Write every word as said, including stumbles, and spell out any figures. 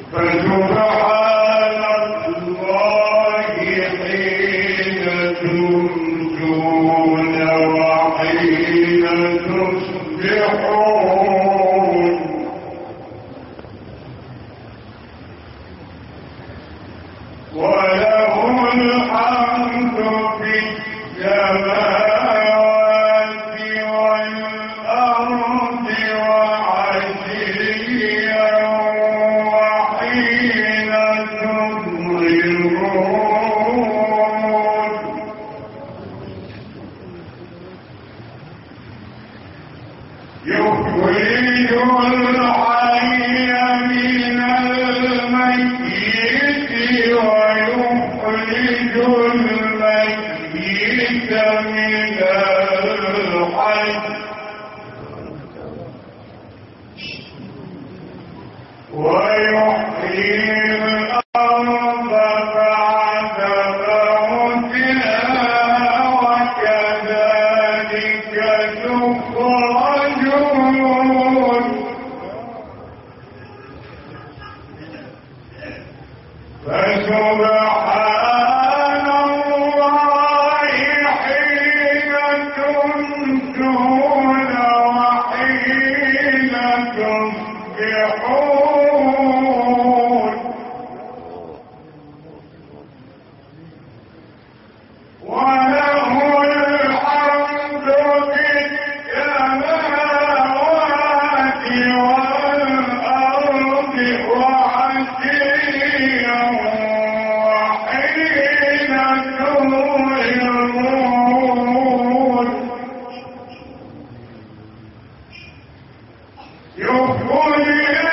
فسبحان الله حين تمسون وحين تصبحون وله الحمد في السماوات والأرض وعشيا وحين تظهرون يخرج الحي من الميت ويخرج الميت من الحي ويحيي الأرض بعد موتها وكذلك تخرجون فسبحان الله حين تمسون وحين تصبحون وله الحمد في السماوات والأرض وعشيا وحين تظهرون يخرج